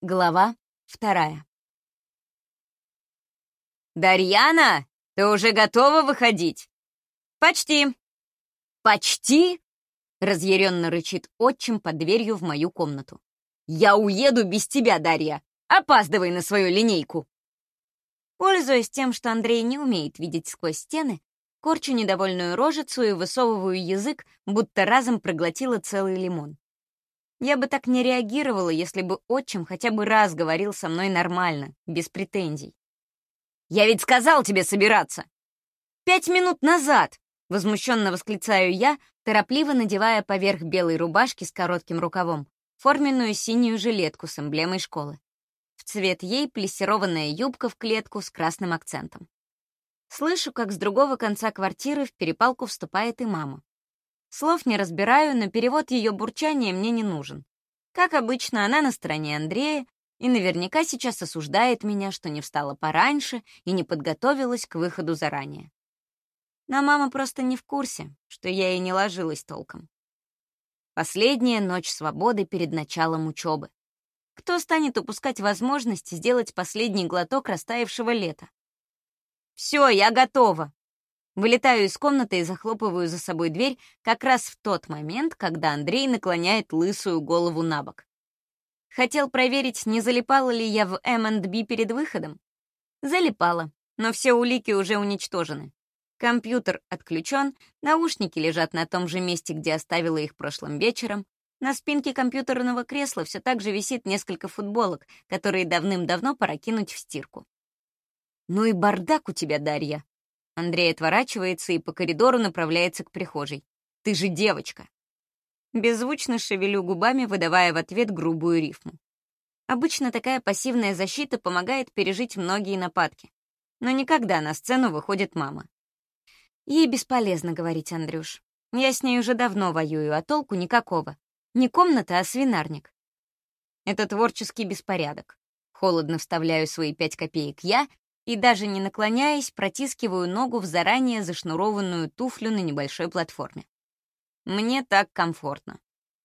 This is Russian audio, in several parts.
Глава 2. «Дарьяна, ты уже готова выходить?» «Почти». «Почти?» — разъяренно рычит отчим под дверью в мою комнату. «Я уеду без тебя, Дарья! Опаздывай на свою линейку!» Пользуясь тем, что Андрей не умеет видеть сквозь стены, корчу недовольную рожицу и высовываю язык, будто разом проглотила целый лимон. Я бы так не реагировала, если бы отчим хотя бы раз говорил со мной нормально, без претензий. «Я ведь сказал тебе собираться!» 5 минут назад!» — возмущенно восклицаю я, торопливо надевая поверх белой рубашки с коротким рукавом форменную синюю жилетку с эмблемой школы. В цвет ей плессированная юбка в клетку с красным акцентом. Слышу, как с другого конца квартиры в перепалку вступает и мама. Слов не разбираю, но перевод ее бурчания мне не нужен. Как обычно, она на стороне Андрея и наверняка сейчас осуждает меня, что не встала пораньше и не подготовилась к выходу заранее. Но мама просто не в курсе, что я и не ложилась толком. Последняя ночь свободы перед началом учебы. Кто станет упускать возможность сделать последний глоток растаявшего лета? «Все, я готова!» Вылетаю из комнаты и захлопываю за собой дверь как раз в тот момент, когда Андрей наклоняет лысую голову на бок. Хотел проверить, не залипала ли я в M&B перед выходом. Залипала, но все улики уже уничтожены. Компьютер отключен, наушники лежат на том же месте, где оставила их прошлым вечером. На спинке компьютерного кресла все так же висит несколько футболок, которые давным-давно пора кинуть в стирку. «Ну и бардак у тебя, Дарья!» Андрей отворачивается и по коридору направляется к прихожей. «Ты же девочка!» Беззвучно шевелю губами, выдавая в ответ грубую рифму. Обычно такая пассивная защита помогает пережить многие нападки. Но никогда на сцену выходит мама. Ей бесполезно говорить, Андрюш. Я с ней уже давно воюю, а толку никакого. Не комната, а свинарник. Это творческий беспорядок. Холодно вставляю свои 5 копеек я и, даже не наклоняясь, протискиваю ногу в заранее зашнурованную туфлю на небольшой платформе. Мне так комфортно.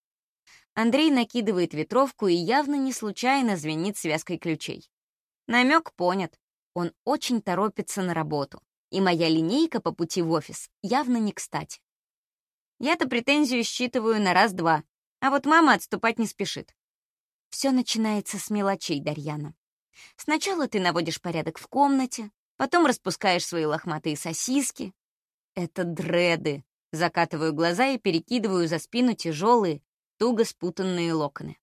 Андрей накидывает ветровку и явно не случайно звенит связкой ключей. Намек понят. Он очень торопится на работу, и моя линейка по пути в офис явно не кстати. Я-то претензию считываю на раз-два, а вот мама отступать не спешит. Все начинается с мелочей, Дарьяна. Сначала ты наводишь порядок в комнате, потом распускаешь свои лохматые сосиски. Это дреды. Закатываю глаза и перекидываю за спину тяжелые, туго спутанные локоны.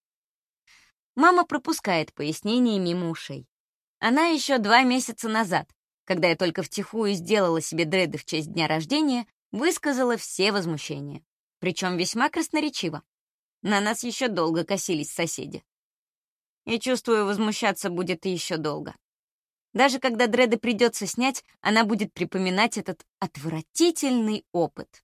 Мама пропускает пояснение мимо ушей. Она еще 2 месяца назад, когда я только втихую сделала себе дреды в честь дня рождения, высказала все возмущения. Причем весьма красноречиво. На нас еще долго косились соседи. И чувствую, возмущаться будет еще долго. Даже когда дреды придется снять, она будет припоминать этот отвратительный опыт.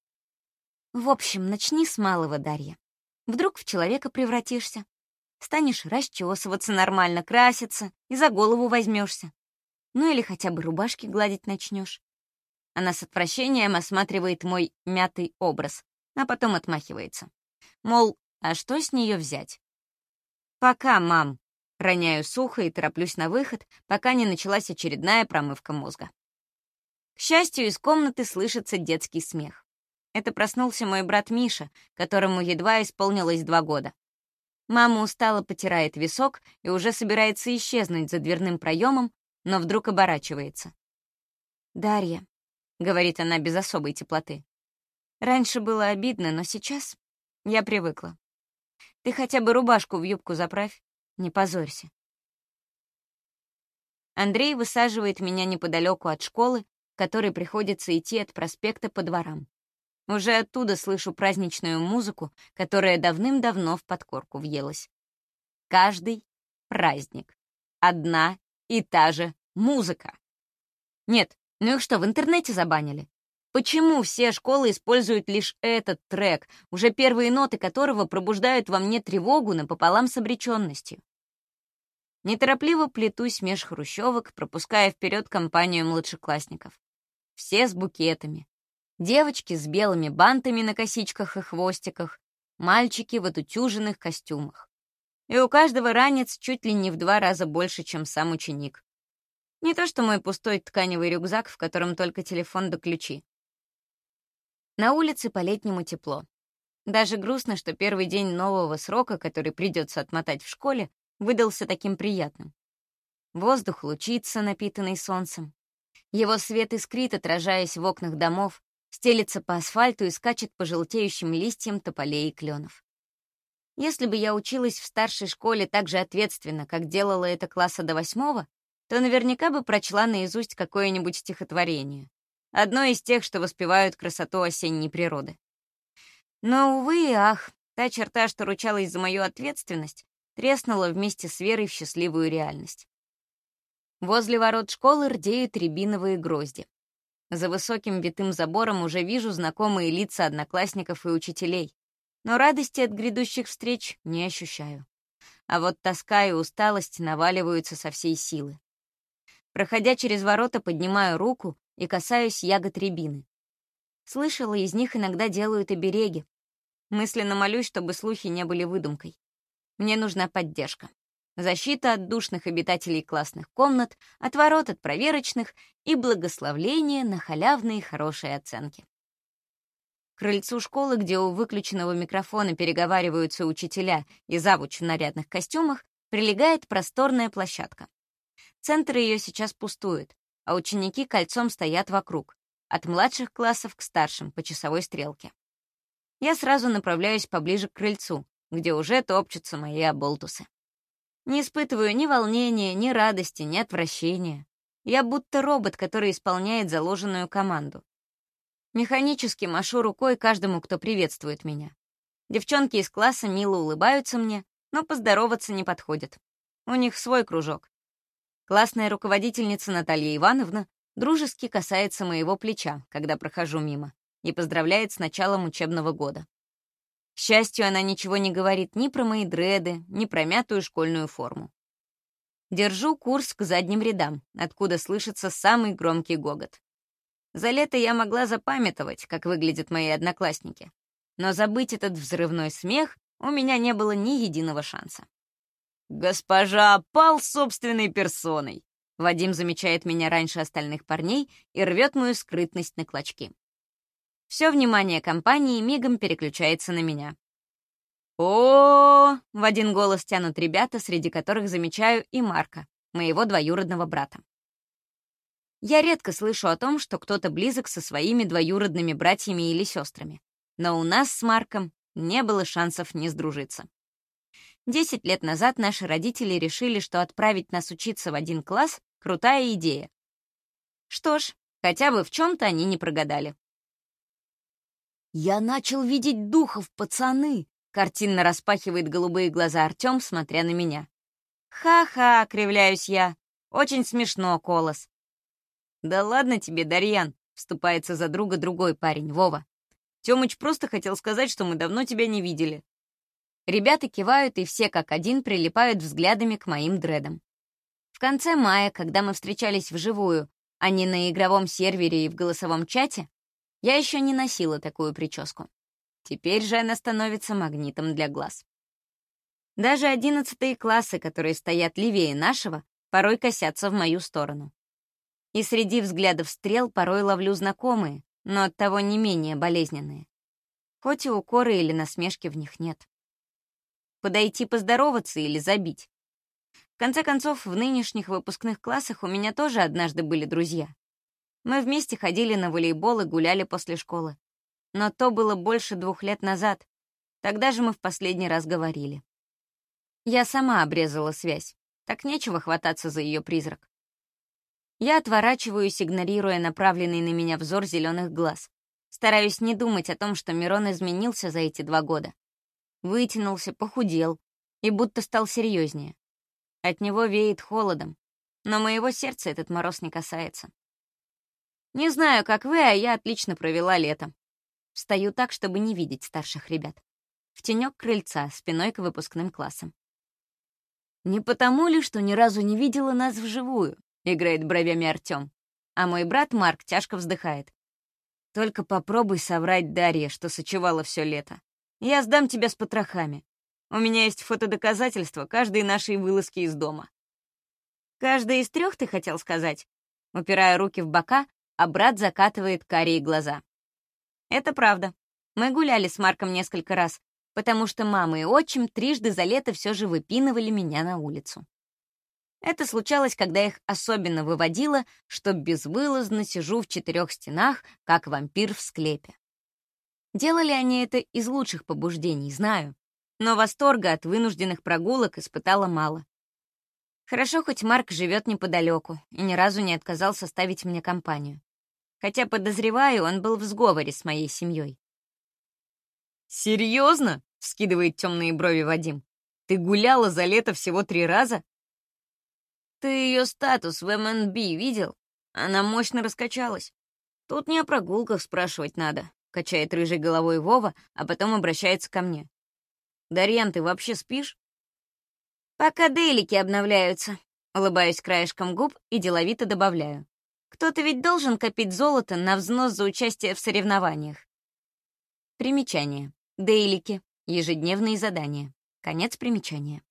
В общем, начни с малого, Дарья. Вдруг в человека превратишься. Станешь расчесываться нормально, краситься и за голову возьмешься. Ну или хотя бы рубашки гладить начнешь. Она с отвращением осматривает мой мятый образ, а потом отмахивается. Мол, а что с нее взять? «Пока, мам», — роняю сухо и тороплюсь на выход, пока не началась очередная промывка мозга. К счастью, из комнаты слышится детский смех. Это проснулся мой брат Миша, которому едва исполнилось 2 года. Мама устало потирает висок и уже собирается исчезнуть за дверным проемом, но вдруг оборачивается. «Дарья», — говорит она без особой теплоты, — «раньше было обидно, но сейчас я привыкла. Ты хотя бы рубашку в юбку заправь, не позорься». Андрей высаживает меня неподалеку от школы, к которой приходится идти от проспекта по дворам. Уже оттуда слышу праздничную музыку, которая давным-давно в подкорку въелась. Каждый праздник. Одна и та же музыка. Нет, ну их что, в интернете забанили? Почему все школы используют лишь этот трек, уже первые ноты которого пробуждают во мне тревогу напополам с обреченностью? Неторопливо плетусь меж хрущевок, пропуская вперед компанию младшеклассников. Все с букетами. Девочки с белыми бантами на косичках и хвостиках, мальчики в отутюженных костюмах. и у каждого ранец чуть ли не в 2 раза больше, чем сам ученик. Не то что мой пустой тканевый рюкзак, в котором только телефон да ключи. На улице по-летнему тепло. Даже грустно, что первый день нового срока, который придется отмотать в школе, выдался таким приятным. Воздух лучится, напитанный солнцем. Его свет искрит, отражаясь в окнах домов, стелется по асфальту и скачет по желтеющим листьям тополей и кленов. Если бы я училась в старшей школе так же ответственно, как делала это класса до 8, то наверняка бы прочла наизусть какое-нибудь стихотворение. Одно из тех, что воспевают красоту осенней природы. Но, увы и ах, та черта, что ручалась за мою ответственность, треснула вместе с верой в счастливую реальность. Возле ворот школы рдеют рябиновые грозди. За высоким витым забором уже вижу знакомые лица одноклассников и учителей, но радости от грядущих встреч не ощущаю. А вот тоска и усталость наваливаются со всей силы. Проходя через ворота, поднимаю руку и касаюсь ягод рябины. Слышала, из них иногда делают обереги. Мысленно молюсь, чтобы слухи не были выдумкой. Мне нужна поддержка. Защита от душных обитателей классных комнат, отворот от проверочных и благословление на халявные хорошие оценки. К крыльцу школы, где у выключенного микрофона переговариваются учителя и завуч в нарядных костюмах, прилегает просторная площадка. Центр ее сейчас пустует, а ученики кольцом стоят вокруг, от младших классов к старшим по часовой стрелке. Я сразу направляюсь поближе к крыльцу, где уже топчутся мои оболтусы. Не испытываю ни волнения, ни радости, ни отвращения. Я будто робот, который исполняет заложенную команду. Механически машу рукой каждому, кто приветствует меня. Девчонки из класса мило улыбаются мне, но поздороваться не подходят. У них свой кружок. Классная руководительница Наталья Ивановна дружески касается моего плеча, когда прохожу мимо, и поздравляет с началом учебного года. К счастью, она ничего не говорит ни про мои дреды, ни про мятую школьную форму. Держу курс к задним рядам, откуда слышится самый громкий гогот. За лето я могла запамятовать, как выглядят мои одноклассники, но забыть этот взрывной смех у меня не было ни единого шанса. «Госпожа пал собственной персоной!» Вадим замечает меня раньше остальных парней и рвет мою скрытность на клочки. Все внимание компании мигом переключается на меня. О, в один голос тянут ребята, среди которых замечаю и Марка, моего двоюродного брата. Я редко слышу о том, что кто-то близок со своими двоюродными братьями или сестрами, но у нас с Марком не было шансов не сдружиться. 10 лет назад наши родители решили, что отправить нас учиться в один класс — крутая идея. Что ж, хотя бы в чем-то они не прогадали. «Я начал видеть духов, пацаны!» — картинно распахивает голубые глаза Артём, смотря на меня. «Ха-ха!» — кривляюсь я. «Очень смешно, Колос». «Да ладно тебе, Дарьян!» — вступается за друга другой парень, Вова. «Тёмыч просто хотел сказать, что мы давно тебя не видели». Ребята кивают, и все как один прилипают взглядами к моим дредам. В конце мая, когда мы встречались вживую, а не на игровом сервере и в голосовом чате, я еще не носила такую прическу. Теперь же она становится магнитом для глаз. Даже 11 классы, которые стоят левее нашего, порой косятся в мою сторону. И среди взглядов стрел порой ловлю знакомые, но оттого не менее болезненные. Хоть и укоры или насмешки в них нет. Подойти поздороваться или забить? В конце концов, в нынешних выпускных классах у меня тоже однажды были друзья. Мы вместе ходили на волейбол и гуляли после школы. Но то было больше 2 лет назад. Тогда же мы в последний раз говорили. Я сама обрезала связь. Так нечего хвататься за ее призрак. Я отворачиваюсь, игнорируя направленный на меня взор зеленых глаз. Стараюсь не думать о том, что Мирон изменился за эти 2 года. Вытянулся, похудел и будто стал серьезнее. От него веет холодом, но моего сердца этот мороз не касается. Не знаю, как вы, а я отлично провела лето. Встаю так, чтобы не видеть старших ребят. В тенек крыльца, спиной к выпускным классам. «Не потому ли, что ни разу не видела нас вживую?» — играет бровями Артём. А мой брат Марк тяжко вздыхает. «Только попробуй соврать Дарье, что сочевала все лето. Я сдам тебя с потрохами. У меня есть фотодоказательства каждой нашей вылазки из дома. Каждая из 3, ты хотел сказать? Упирая руки в бока, а брат закатывает карие глаза. Это правда. Мы гуляли с Марком несколько раз, потому что мама и отчим трижды за лето все же выпинывали меня на улицу. Это случалось, когда их особенно выводило, что безвылазно сижу в 4 стенах, как вампир в склепе. Делали они это из лучших побуждений, знаю, но восторга от вынужденных прогулок испытала мало. Хорошо, хоть Марк живет неподалеку и ни разу не отказался ставить мне компанию. Хотя, подозреваю, он был в сговоре с моей семьей. «Серьезно?» — вскидывает темные брови Вадим. «Ты гуляла за лето всего 3 раза?» «Ты ее статус в МНБ видел? Она мощно раскачалась. Тут не о прогулках спрашивать надо», — качает рыжей головой Вова, а потом обращается ко мне. «Дарьян, ты вообще спишь?» «Пока делики обновляются», — улыбаюсь краешком губ и деловито добавляю. «Кто-то ведь должен копить золото на взнос за участие в соревнованиях». Примечание. Дейлики. Ежедневные задания. Конец примечания.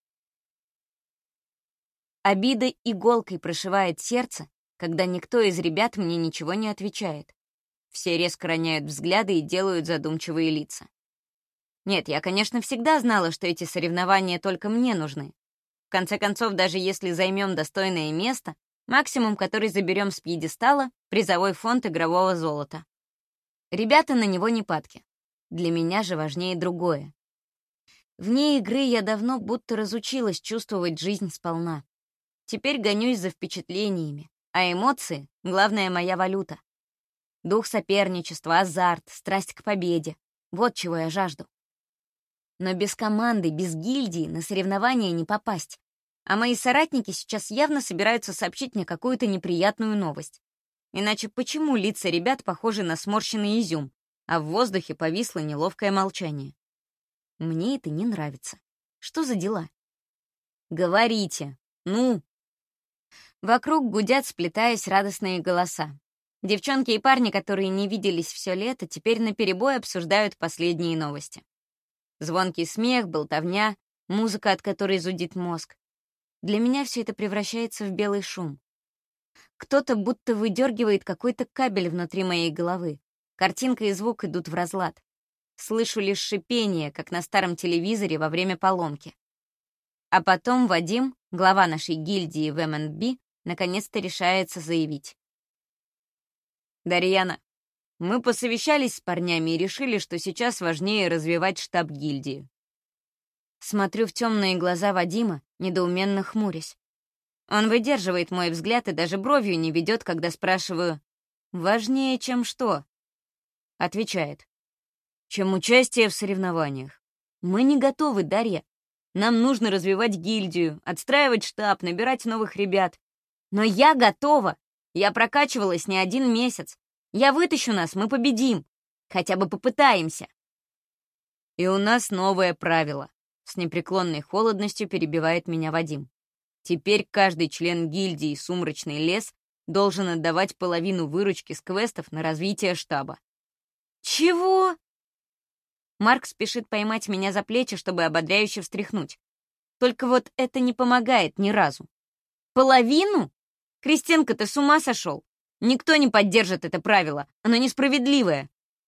Обида иголкой прошивает сердце, когда никто из ребят мне ничего не отвечает. Все резко роняют взгляды и делают задумчивые лица. Нет, я, конечно, всегда знала, что эти соревнования только мне нужны. В конце концов, даже если займем достойное место, максимум, который заберем с пьедестала — призовой фонд игрового золота. Ребята на него не падки. Для меня же важнее другое. Вне игры я давно будто разучилась чувствовать жизнь сполна. Теперь гонюсь за впечатлениями, а эмоции — главная моя валюта. Дух соперничества, азарт, страсть к победе — вот чего я жажду. Но без команды, без гильдии на соревнования не попасть. А мои соратники сейчас явно собираются сообщить мне какую-то неприятную новость. Иначе почему лица ребят похожи на сморщенный изюм, а в воздухе повисло неловкое молчание? Мне это не нравится. Что за дела? Говорите. Ну? Вокруг гудят, сплетаясь, радостные голоса. Девчонки и парни, которые не виделись все лето, теперь наперебой обсуждают последние новости. Звонкий смех, болтовня, музыка, от которой зудит мозг. Для меня все это превращается в белый шум. Кто-то будто выдергивает какой-то кабель внутри моей головы. Картинка и звук идут в разлад. Слышу лишь шипение, как на старом телевизоре во время поломки. А потом Вадим, глава нашей гильдии в МНБ, наконец-то решается заявить. «Дарьяна, мы посовещались с парнями и решили, что сейчас важнее развивать штаб гильдии». Смотрю в темные глаза Вадима, недоуменно хмурясь. Он выдерживает мой взгляд и даже бровью не ведет, когда спрашиваю: «Важнее, чем что?» Отвечает: «Чем участие в соревнованиях. Мы не готовы, Дарья. Нам нужно развивать гильдию, отстраивать штаб, набирать новых ребят. Но я готова. Я прокачивалась не 1 месяц. Я вытащу нас, мы победим. Хотя бы попытаемся». «И у нас новое правило», — с непреклонной холодностью перебивает меня Вадим. «Теперь каждый член гильдии «Сумрачный лес» должен отдавать половину выручки с квестов на развитие штаба». «Чего?» Марк спешит поймать меня за плечи, чтобы ободряюще встряхнуть. Только вот это не помогает ни разу. «Половину? Кристенко, ты с ума сошел? Никто не поддержит это правило, оно несправедливое».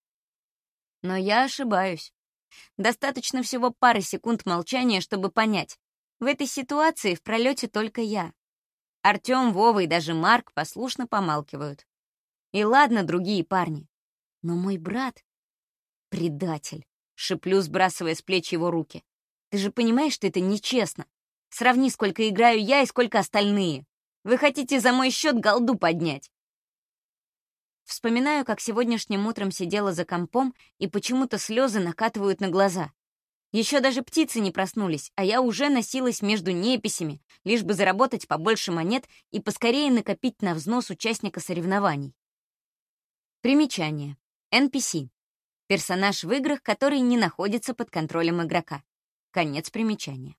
Но я ошибаюсь. Достаточно всего пары секунд молчания, чтобы понять. В этой ситуации в пролете только я. Артём, Вова и даже Марк послушно помалкивают. И ладно, другие парни. Но мой брат — предатель. Шиплю, сбрасывая с плеч его руки. «Ты же понимаешь, что это нечестно? Сравни, сколько играю я и сколько остальные. Вы хотите за мой счет голду поднять?» Вспоминаю, как сегодняшним утром сидела за компом, и почему-то слезы накатывают на глаза. Еще даже птицы не проснулись, а я уже носилась между неписями, лишь бы заработать побольше монет и поскорее накопить на взнос участника соревнований. Примечание. NPC. Персонаж в играх, который не находится под контролем игрока. Конец примечания.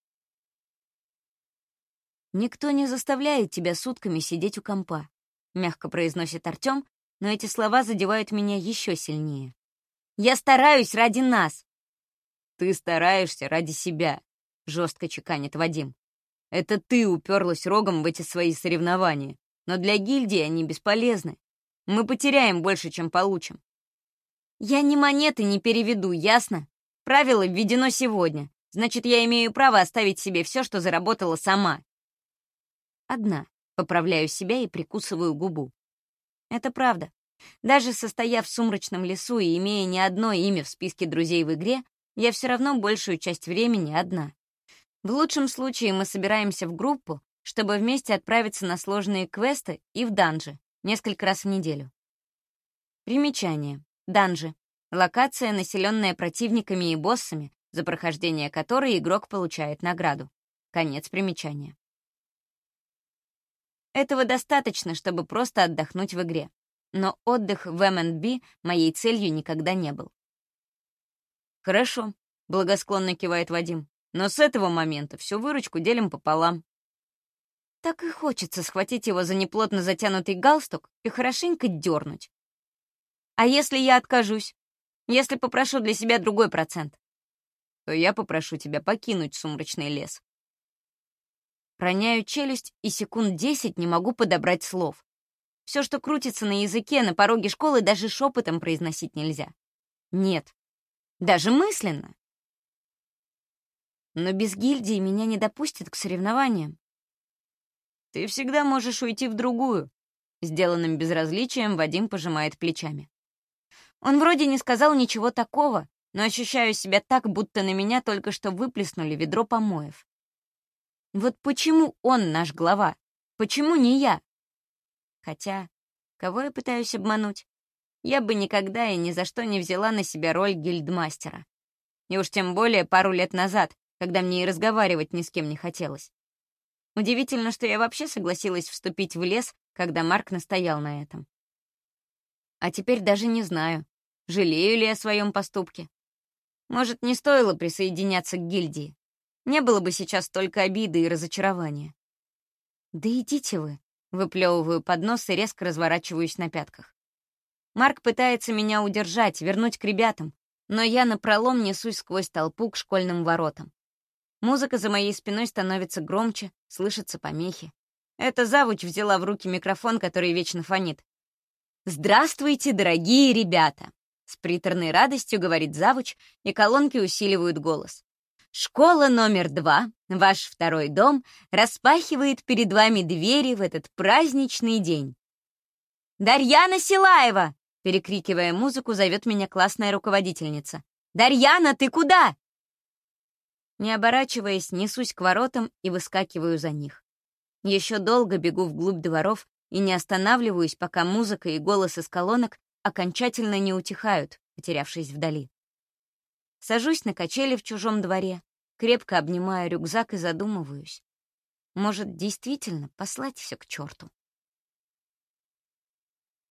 «Никто не заставляет тебя сутками сидеть у компа», — мягко произносит Артём, но эти слова задевают меня еще сильнее. «Я стараюсь ради нас». «Ты стараешься ради себя», — жестко чеканит Вадим. «Это ты уперлась рогом в эти свои соревнования, но для гильдии они бесполезны. Мы потеряем больше, чем получим». «Я ни монеты не переведу, ясно? Правило введено сегодня, значит, я имею право оставить себе все, что заработала сама». «Одна», — поправляю себя и прикусываю губу. Это правда. Даже состояв в сумрачном лесу и имея не одно имя в списке друзей в игре, я все равно большую часть времени одна. В лучшем случае мы собираемся в группу, чтобы вместе отправиться на сложные квесты и в данжи несколько раз в неделю. Примечание. Данжи. Локация, населенная противниками и боссами, за прохождение которой игрок получает награду. Конец примечания. Этого достаточно, чтобы просто отдохнуть в игре. Но отдых в M&B моей целью никогда не был. «Хорошо», — благосклонно кивает Вадим. «Но с этого момента всю выручку делим пополам». Так и хочется схватить его за неплотно затянутый галстук и хорошенько дернуть. «А если я откажусь? Если попрошу для себя другой процент?» «То я попрошу тебя покинуть сумрачный лес». Роняю челюсть и секунд 10 не могу подобрать слов. Все, что крутится на языке, на пороге школы даже шепотом произносить нельзя. Нет. Даже мысленно. Но без гильдии меня не допустят к соревнованиям. Ты всегда можешь уйти в другую. Сделанным безразличием Вадим пожимает плечами. Он вроде не сказал ничего такого, но ощущаю себя так, будто на меня только что выплеснули ведро помоев. Вот почему он наш глава? Почему не я? Хотя, кого я пытаюсь обмануть? Я бы никогда и ни за что не взяла на себя роль гильдмастера. И уж тем более пару лет назад, когда мне и разговаривать ни с кем не хотелось. Удивительно, что я вообще согласилась вступить в лес, когда Марк настоял на этом. А теперь даже не знаю, жалею ли я о своем поступке. Может, не стоило присоединяться к гильдии. Не было бы сейчас столько обиды и разочарования. «Да идите вы», — выплевываю под нос и резко разворачиваюсь на пятках. Марк пытается меня удержать, вернуть к ребятам, но я напролом несусь сквозь толпу к школьным воротам. Музыка за моей спиной становится громче, слышатся помехи. Эта завуч взяла в руки микрофон, который вечно фонит. «Здравствуйте, дорогие ребята!» С приторной радостью говорит завуч, и колонки усиливают голос. «Школа номер 2, ваш второй дом, распахивает перед вами двери в этот праздничный день». «Дарьяна Силаева!» Перекрикивая музыку, зовет меня классная руководительница. «Дарьяна, ты куда?» Не оборачиваясь, несусь к воротам и выскакиваю за них. Еще долго бегу вглубь дворов и не останавливаюсь, пока музыка и голос из колонок окончательно не утихают, потерявшись вдали. Сажусь на качели в чужом дворе, крепко обнимаю рюкзак и задумываюсь. Может, действительно послать все к черту?